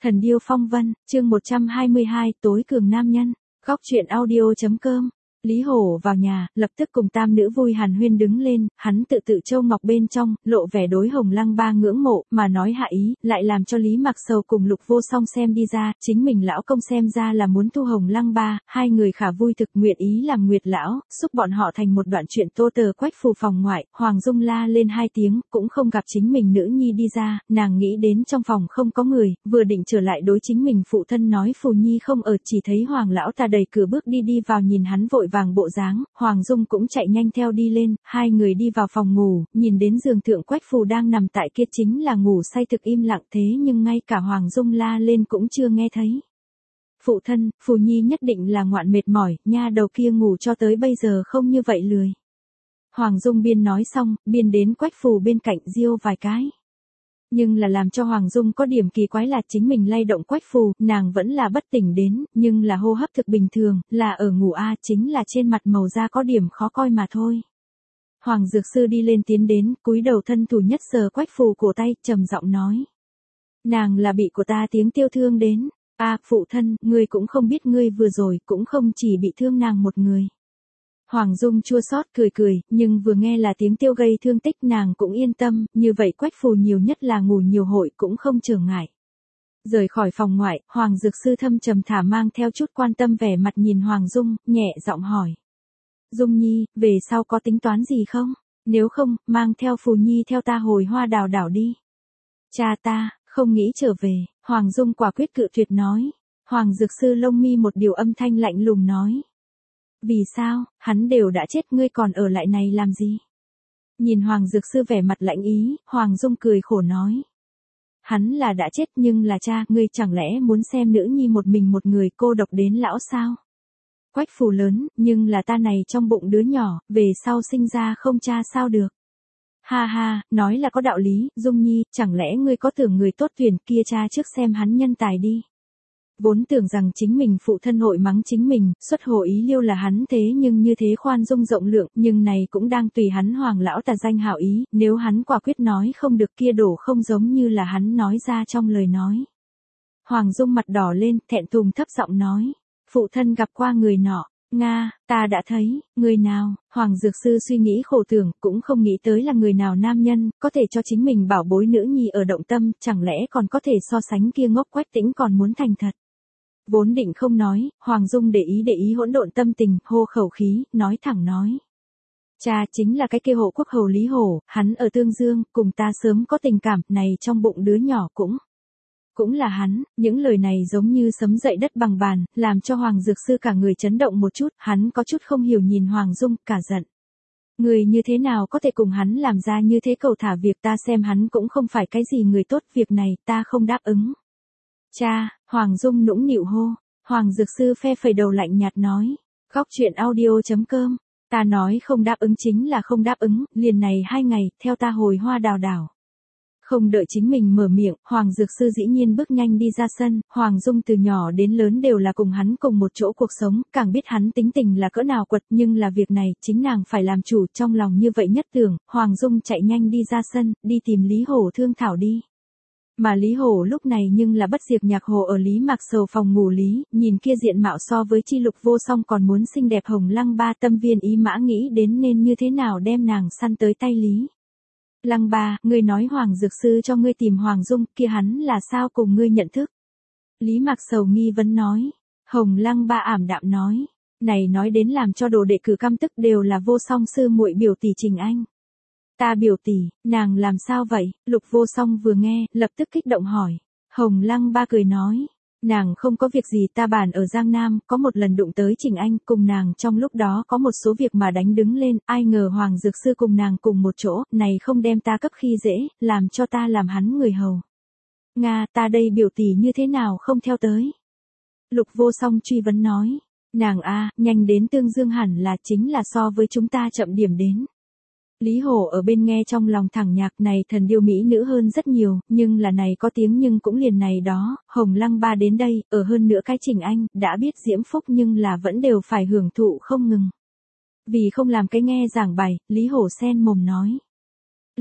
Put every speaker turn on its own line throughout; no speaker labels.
Thần điêu phong vân, chương 122, tối cường nam nhân. Góc truyện audio.com. Lý Hổ vào nhà, lập tức cùng tam nữ vui hàn huyên đứng lên, hắn tự châu ngọc bên trong, lộ vẻ đối Hồng Lăng Ba ngưỡng mộ, mà nói hạ ý, lại làm cho Lý Mặc Sầu cùng Lục Vô Song xem đi ra, chính mình lão công xem ra là muốn thu Hồng Lăng Ba, hai người khả vui thực nguyện ý làm nguyệt lão, xúc bọn họ thành một đoạn chuyện tô tờ quách phù phòng ngoại, Hoàng Dung la lên hai tiếng, cũng không gặp chính mình nữ nhi đi ra, nàng nghĩ đến trong phòng không có người, vừa định trở lại đối chính mình phụ thân nói Phù Nhi không ở, chỉ thấy Hoàng lão ta đẩy cửa bước đi vào nhìn hắn vội vàng bộ dáng, Hoàng Dung cũng chạy nhanh theo đi lên, hai người đi vào phòng ngủ, nhìn đến giường thượng quách phù đang nằm tại kia chính là ngủ say thực im lặng thế nhưng ngay cả Hoàng Dung la lên cũng chưa nghe thấy. Phụ thân, Phù Nhi nhất định là ngoạn mệt mỏi, nha đầu kia ngủ cho tới bây giờ không như vậy lười. Hoàng Dung biên nói xong, biên đến quách phù bên cạnh diêu vài cái. Nhưng là làm cho Hoàng Dung có điểm kỳ quái là chính mình lay động quách phù, nàng vẫn là bất tỉnh đến, nhưng là hô hấp thực bình thường, là ở ngủ chính là trên mặt màu da có điểm khó coi mà thôi. Hoàng Dược Sư đi lên tiến đến, cúi đầu thân thủ nhất sờ quách phù cổ tay, trầm giọng nói. Nàng là bị của ta tiếng tiêu thương đến, phụ thân, ngươi cũng không biết ngươi vừa rồi cũng không chỉ bị thương nàng một người. Hoàng Dung chua xót cười, nhưng vừa nghe là tiếng tiêu gây thương tích nàng cũng yên tâm, như vậy quách phù nhiều nhất là ngủ nhiều hội cũng không trở ngại. Rời khỏi phòng ngoại, Hoàng Dược Sư thâm trầm thả mang theo chút quan tâm vẻ mặt nhìn Hoàng Dung, nhẹ giọng hỏi. Dung Nhi, về sau có tính toán gì không? Nếu không, mang theo Phù Nhi theo ta hồi Hoa Đào đảo đi. Cha ta, không nghĩ trở về, Hoàng Dung quả quyết cự tuyệt nói. Hoàng Dược Sư lông mi một điều âm thanh lạnh lùng nói. Vì sao, hắn đều đã chết ngươi còn ở lại này làm gì? Nhìn Hoàng Dược Sư vẻ mặt lạnh ý, Hoàng Dung cười khổ nói. Hắn là đã chết nhưng là cha, ngươi chẳng lẽ muốn xem nữ nhi một mình một người cô độc đến lão sao? Quách phù lớn, nhưng là ta này trong bụng đứa nhỏ, về sau sinh ra không cha sao được? Ha ha, nói là có đạo lý, Dung Nhi, chẳng lẽ ngươi có tưởng người tốt tuyển kia cha trước xem hắn nhân tài đi. Vốn tưởng rằng chính mình phụ thân hội mắng chính mình, xuất hồ ý liêu là hắn thế nhưng như thế khoan dung rộng lượng, nhưng này cũng đang tùy hắn Hoàng lão ta danh hảo ý, nếu hắn quả quyết nói không được kia đổ không giống như là hắn nói ra trong lời nói. Hoàng Dung mặt đỏ lên, thẹn thùng thấp giọng nói, phụ thân gặp qua người nọ. Nga, ta đã thấy, người nào, Hoàng Dược Sư suy nghĩ khổ tưởng, cũng không nghĩ tới là người nào nam nhân, có thể cho chính mình bảo bối nữ nhi ở động tâm, chẳng lẽ còn có thể so sánh kia ngốc Quách Tĩnh còn muốn thành thật. Vốn định không nói, Hoàng Dung để ý hỗn độn tâm tình, hô khẩu khí, nói thẳng nói. Cha chính là cái kia hộ quốc hầu Lý Hổ, hắn ở Tương Dương, cùng ta sớm có tình cảm, này trong bụng đứa nhỏ cũng là hắn, những lời này giống như sấm dậy đất bằng bàn, làm cho Hoàng Dược Sư cả người chấn động một chút, hắn có chút không hiểu nhìn Hoàng Dung, cả giận. Người như thế nào có thể cùng hắn làm ra như thế cầu thả việc ta xem hắn cũng không phải cái gì người tốt, việc này ta không đáp ứng. Cha, Hoàng Dung nũng nịu hô, Hoàng Dược Sư phe phẩy đầu lạnh nhạt nói, góc truyện audio.com, ta nói không đáp ứng chính là không đáp ứng, liền này 2 ngày, theo ta hồi Hoa Đào đảo. Không đợi chính mình mở miệng, Hoàng Dược Sư dĩ nhiên bước nhanh đi ra sân, Hoàng Dung từ nhỏ đến lớn đều là cùng hắn cùng một chỗ cuộc sống, càng biết hắn tính tình là cỡ nào quật, nhưng là việc này, chính nàng phải làm chủ, trong lòng như vậy nhất tưởng, Hoàng Dung chạy nhanh đi ra sân, đi tìm Lý Hổ thương thảo đi. Mà Lý Hổ lúc này nhưng là bất diệt nhạc hồ ở Lý Mặc Sầu phòng ngủ Lý, nhìn kia diện mạo so với chi Lục Vô Song còn muốn xinh đẹp Hồng Lăng Ba tâm viên ý mã nghĩ đến nên như thế nào đem nàng săn tới tay Lý. Lăng Ba, ngươi nói Hoàng Dược Sư cho ngươi tìm Hoàng Dung, kia hắn là sao cùng ngươi nhận thức? Lý Mặc Sầu nghi vấn nói. Hồng Lăng Ba ảm đạm nói. Này nói đến làm cho đồ đệ cử căm tức đều là Vô Song sư muội biểu tỷ Trình Anh. Ta biểu tỷ, nàng làm sao vậy? Lục Vô Song vừa nghe, lập tức kích động hỏi. Hồng Lăng Ba cười nói. Nàng không có việc gì, ta bản ở Giang Nam, có một lần đụng tới Trình Anh, cùng nàng trong lúc đó có một số việc mà đánh đứng lên, ai ngờ Hoàng Dược Sư cùng nàng cùng một chỗ, này không đem ta cấp khi dễ, làm cho ta làm hắn người hầu. Nga, ta đây biểu tỷ như thế nào không theo tới? Lục Vô Song truy vấn nói. Nàng nhanh đến Tương Dương hẳn là chính là so với chúng ta chậm điểm đến. Lý Hổ ở bên nghe trong lòng thẳng nhạc này thần điêu mỹ nữ hơn rất nhiều, nhưng là này có tiếng nhưng cũng liền này đó, Hồng Lăng Ba đến đây, ở hơn nữa cái Trình Anh, đã biết diễm phúc nhưng là vẫn đều phải hưởng thụ không ngừng. Vì không làm cái nghe giảng bài, Lý Hổ sen mồm nói.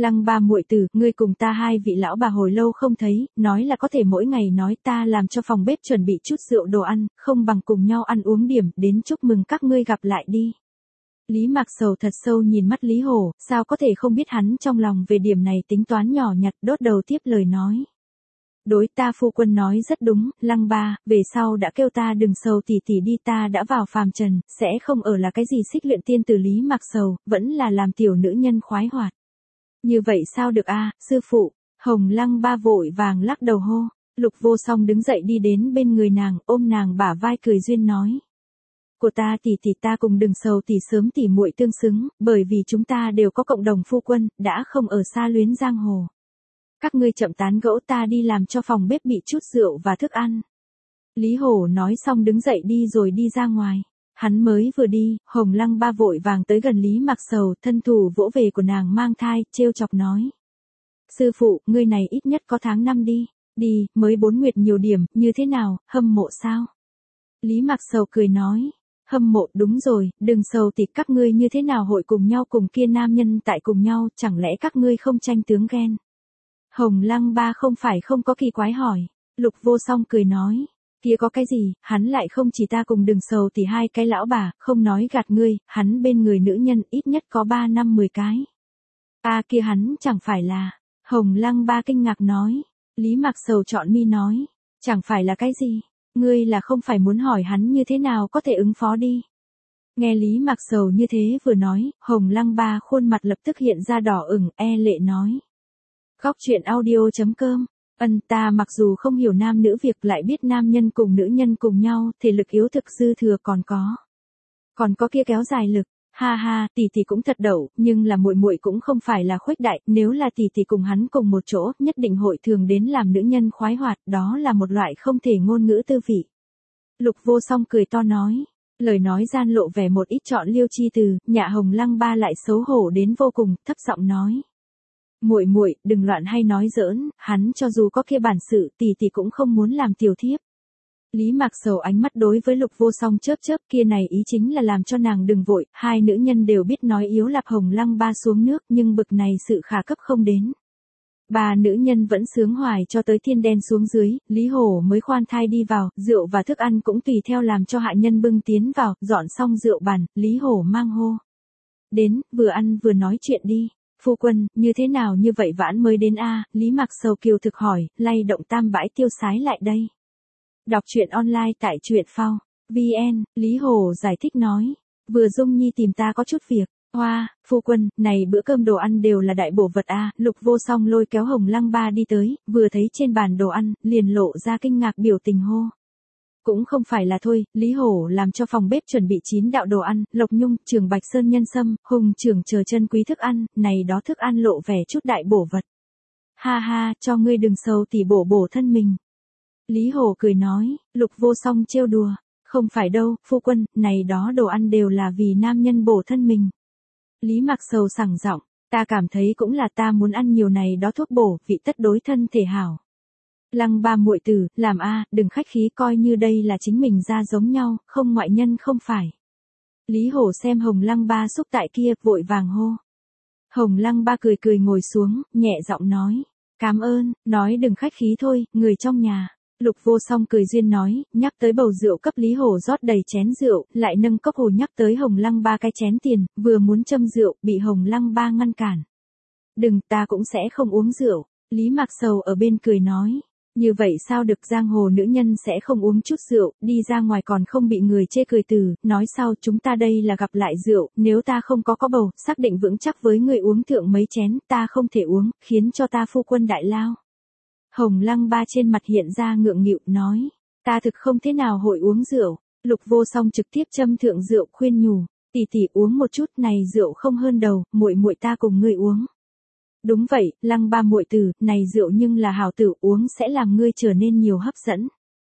Lăng ba muội tử, ngươi cùng ta hai vị lão bà hồi lâu không thấy, nói là có thể mỗi ngày nói ta làm cho phòng bếp chuẩn bị chút rượu đồ ăn, không bằng cùng nhau ăn uống điểm, đến chúc mừng các ngươi gặp lại đi. Lý Mạc Sầu thật sâu nhìn mắt Lý Hổ, sao có thể không biết hắn trong lòng về điểm này tính toán nhỏ nhặt, đốt đầu tiếp lời nói. Đối ta phu quân nói rất đúng, Lăng ba, về sau đã kêu ta đừng sầu tỉ tỉ đi, ta đã vào phàm trần, sẽ không ở là cái gì xích luyện tiên tử Lý Mạc Sầu, vẫn là làm tiểu nữ nhân khoái hoạt. Như vậy sao được a, sư phụ? Hồng Lăng ba vội vàng lắc đầu hô. Lục Vô Song đứng dậy đi đến bên người nàng, ôm nàng bả vai cười duyên nói. Của ta tỷ tỷ, ta cùng đừng sầu tỷ sớm tỷ muội tương xứng, bởi vì chúng ta đều có cộng đồng phu quân, đã không ở xa luyến giang hồ. Các ngươi chậm tán gẫu, ta đi làm cho phòng bếp bị chút rượu và thức ăn. Lý Hổ nói xong đứng dậy đi rồi đi ra ngoài. Hắn mới vừa đi, Hồng Lăng ba vội vàng tới gần Lý Mạc Sầu, thân thủ vỗ về của nàng mang thai, trêu chọc nói. Sư phụ, ngươi này ít nhất có tháng năm đi, đi, mới 4 nguyệt nhiều điểm, như thế nào, hâm mộ sao? Lý Mạc Sầu cười nói, hâm mộ đúng rồi, đừng sầu thì các ngươi như thế nào hội cùng nhau cùng kia nam nhân tại cùng nhau, chẳng lẽ các ngươi không tranh tướng ghen? Hồng Lăng ba không phải không có kỳ quái hỏi, Lục Vô Song cười nói. Kia có cái gì, hắn lại không chỉ ta cùng đừng sầu thì hai cái lão bà, không nói gạt ngươi, hắn bên người nữ nhân ít nhất có 3 năm 10 cái. Kia hắn chẳng phải là, Hồng Lăng ba kinh ngạc nói, Lý Mạc Sầu chọn mi nói, chẳng phải là cái gì, ngươi là không phải muốn hỏi hắn như thế nào có thể ứng phó đi. Nghe Lý Mạc Sầu như thế vừa nói, Hồng Lăng ba khuôn mặt lập tức hiện ra đỏ ửng, lệ nói. Góc truyện audio.com. Ta mặc dù không hiểu nam nữ việc, lại biết nam nhân cùng nữ nhân cùng nhau, thể lực yếu thực dư thừa còn có kia kéo dài lực. Ha ha, tỷ tỷ cũng thật đậu, nhưng là muội muội cũng không phải là khuếch đại, nếu là tỷ tỷ cùng hắn cùng một chỗ, nhất định hội thường đến làm nữ nhân khoái hoạt, đó là một loại không thể ngôn ngữ tư vị. Lục Vô Song cười to nói, lời nói gian lộ vẻ một ít chọn liêu chi từ, Nhạ Hồng Lăng ba lại xấu hổ đến vô cùng, thấp giọng nói. Muội muội, đừng loạn hay nói giỡn, hắn cho dù có kia bản sự, tỷ tỷ cũng không muốn làm tiểu thiếp. Lý Mạc Sầu ánh mắt đối với Lục Vô Song chớp chớp, kia này ý chính là làm cho nàng đừng vội, hai nữ nhân đều biết nói yếu lạp Hồng Lăng ba xuống nước, nhưng bực này sự khả cấp không đến. Ba nữ nhân vẫn sướng hoài cho tới thiên đen xuống dưới, Lý Hổ mới khoan thai đi vào, rượu và thức ăn cũng tùy theo làm cho hạ nhân bưng tiến vào, dọn xong rượu bàn, Lý Hổ mang hô. Đến, vừa ăn vừa nói chuyện đi. Phu quân, như thế nào như vậy vãn mới đến a? Lý Mạc Sầu kiều thực hỏi, lay động tam bãi tiêu sái lại đây. Đọc truyện online tại truyện phao. VN, Lý Hổ giải thích nói. Vừa Dung Nhi tìm ta có chút việc. Hoa, phu quân, này bữa cơm đồ ăn đều là đại bổ vật a. Lục Vô Song lôi kéo Hồng Lăng ba đi tới, vừa thấy trên bàn đồ ăn, liền lộ ra kinh ngạc biểu tình hô. Cũng không phải là thôi, Lý Hổ làm cho phòng bếp chuẩn bị 9 đạo đồ ăn, lộc nhung, trường bạch sơn nhân sâm, hùng trưởng chờ chân quý thức ăn, này đó thức ăn lộ vẻ chút đại bổ vật. Ha ha, cho ngươi đừng sầu tỉ bổ thân mình. Lý Hổ cười nói, Lục Vô Song trêu đùa, không phải đâu, phu quân, này đó đồ ăn đều là vì nam nhân bổ thân mình. Lý Mạc Sầu sảng giọng, ta cảm thấy cũng là ta muốn ăn nhiều này đó thuốc bổ, vị tất đối thân thể hảo. Lăng ba muội tử, làm đừng khách khí, coi như đây là chính mình ra giống nhau, không ngoại nhân không phải. Lý Hổ xem Hồng Lăng ba xúc tại kia, vội vàng hô. Hồng Lăng ba cười cười ngồi xuống, nhẹ giọng nói. Cảm ơn, nói đừng khách khí thôi, người trong nhà. Lục Vô Song cười duyên nói, nhắc tới bầu rượu cấp Lý Hổ rót đầy chén rượu, lại nâng cốc hồ nhắc tới Hồng Lăng ba cái chén tiền, vừa muốn châm rượu, bị Hồng Lăng ba ngăn cản. Đừng, ta cũng sẽ không uống rượu. Lý Mạc Sầu ở bên cười nói. Như vậy sao được, giang hồ nữ nhân sẽ không uống chút rượu, đi ra ngoài còn không bị người chê cười từ, nói sao chúng ta đây là gặp lại rượu, nếu ta không có bầu, xác định vững chắc với người uống thượng mấy chén, ta không thể uống, khiến cho ta phu quân đại lao. Hồng Lăng ba trên mặt hiện ra ngượng nghịu nói, ta thực không thế nào hội uống rượu. Lục Vô Song trực tiếp châm thượng rượu khuyên nhủ, tỷ tỷ uống một chút, này rượu không hơn đầu, muội muội ta cùng ngươi uống. Đúng vậy, Lăng ba muội tử, này rượu nhưng là hảo tử, uống sẽ làm ngươi trở nên nhiều hấp dẫn.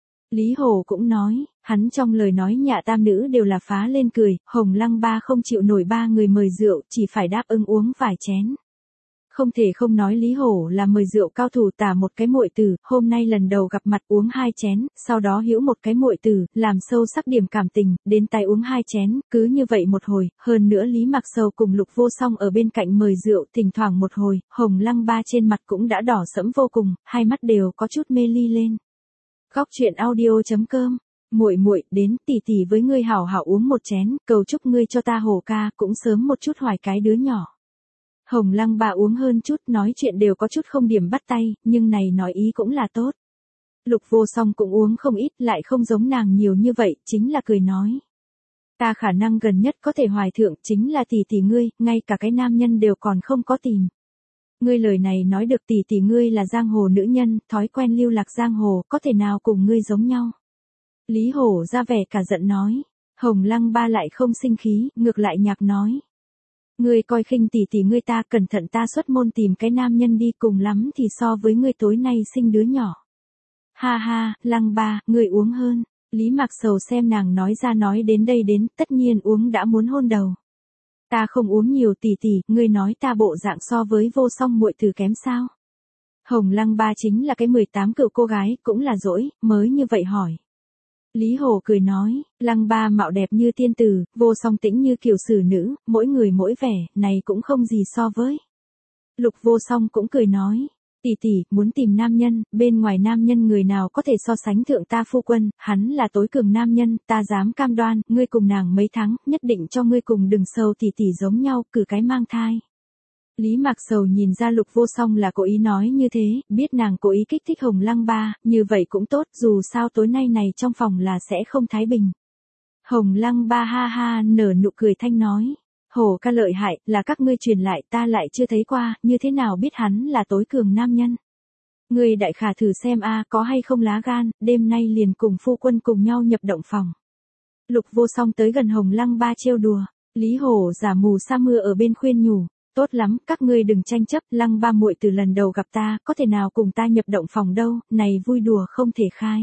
Lý Hổ cũng nói, hắn trong lời nói nhạ tam nữ đều là phá lên cười, Hồng Lăng ba không chịu nổi ba người mời rượu, chỉ phải đáp ứng uống vài chén. Không thể không nói Lý Hổ là mời rượu cao thủ tả một cái muội tử, hôm nay lần đầu gặp mặt uống 2 chén, sau đó hữu một cái muội tử, làm sâu sắc điểm cảm tình, đến tay uống 2 chén, cứ như vậy một hồi, hơn nữa Lý Mặc Sầu cùng Lục Vô Song ở bên cạnh mời rượu, thỉnh thoảng một hồi, Hồng Lăng Ba trên mặt cũng đã đỏ sẫm vô cùng, hai mắt đều có chút mê ly lên. Góc truyện audio.com Muội muội, đến tỷ tỷ với ngươi hảo hảo uống một chén, cầu chúc ngươi cho ta Hổ ca cũng sớm một chút hoài cái đứa nhỏ. Hồng Lăng Ba uống hơn chút, nói chuyện đều có chút không điểm bắt tay, nhưng này nói ý cũng là tốt. Lục Vô Song cũng uống không ít, lại không giống nàng nhiều như vậy, chính là cười nói. Ta khả năng gần nhất có thể hoài thượng chính là tỷ tỷ ngươi, ngay cả cái nam nhân đều còn không có tìm. Ngươi lời này nói được, tỷ tỷ ngươi là giang hồ nữ nhân, thói quen lưu lạc giang hồ, có thể nào cùng ngươi giống nhau. Lý Hổ ra vẻ cả giận nói. Hồng Lăng Ba lại không sinh khí, ngược lại nhạc nói. Ngươi coi khinh tỷ tỷ ngươi, ta cẩn thận ta xuất môn tìm cái nam nhân đi, cùng lắm thì so với ngươi tối nay sinh đứa nhỏ. Ha ha, Lăng Ba, ngươi uống hơn. Lý Mặc Sầu xem nàng nói ra nói đến đây đến, tất nhiên uống đã muốn hôn đầu. Ta không uống nhiều tỷ tỷ, ngươi nói ta bộ dạng so với Vô Song muội tử kém sao? Hồng Lăng Ba chính là cái 18 cựu cô gái, cũng là dỗi, mới như vậy hỏi. Lý Hổ cười nói, Lăng Ba mạo đẹp như tiên tử, Vô Song tĩnh như kiều sử nữ, mỗi người mỗi vẻ, này cũng không gì so với. Lục Vô Song cũng cười nói, tỷ tỷ, muốn tìm nam nhân, bên ngoài nam nhân người nào có thể so sánh thượng ta phu quân, hắn là tối cường nam nhân, ta dám cam đoan, ngươi cùng nàng mấy tháng, nhất định cho ngươi cùng đừng sâu tỷ tỷ giống nhau, cử cái mang thai. Lý Mặc Sầu nhìn ra Lục Vô Song là cố ý nói như thế, biết nàng cố ý kích thích Hồng Lăng Ba, như vậy cũng tốt, dù sao tối nay này trong phòng là sẽ không thái bình. Hồng Lăng Ba ha ha nở nụ cười thanh nói, Hổ ca lợi hại, là các ngươi truyền lại, ta lại chưa thấy qua, như thế nào biết hắn là tối cường nam nhân. Ngươi đại khả thử xem a, có hay không lá gan, đêm nay liền cùng phu quân cùng nhau nhập động phòng. Lục Vô Song tới gần Hồng Lăng Ba trêu đùa, Lý Hổ giả mù sa mưa ở bên khuyên nhủ. Tốt lắm, các ngươi đừng tranh chấp, Lăng Ba muội từ lần đầu gặp ta, có thể nào cùng ta nhập động phòng đâu, này vui đùa không thể khai.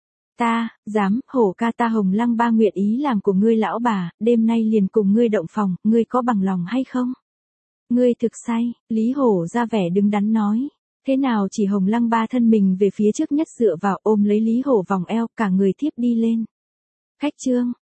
Ta, dám, Hổ ca, ta Hồng Lăng Ba nguyện ý làm của ngươi lão bà, đêm nay liền cùng ngươi động phòng, ngươi có bằng lòng hay không? Ngươi thực say, Lý Hổ ra vẻ đứng đắn nói. Thế nào chỉ Hồng Lăng Ba thân mình về phía trước nhất dựa vào ôm lấy Lý Hổ vòng eo, cả người thiếp đi lên. Khách trương,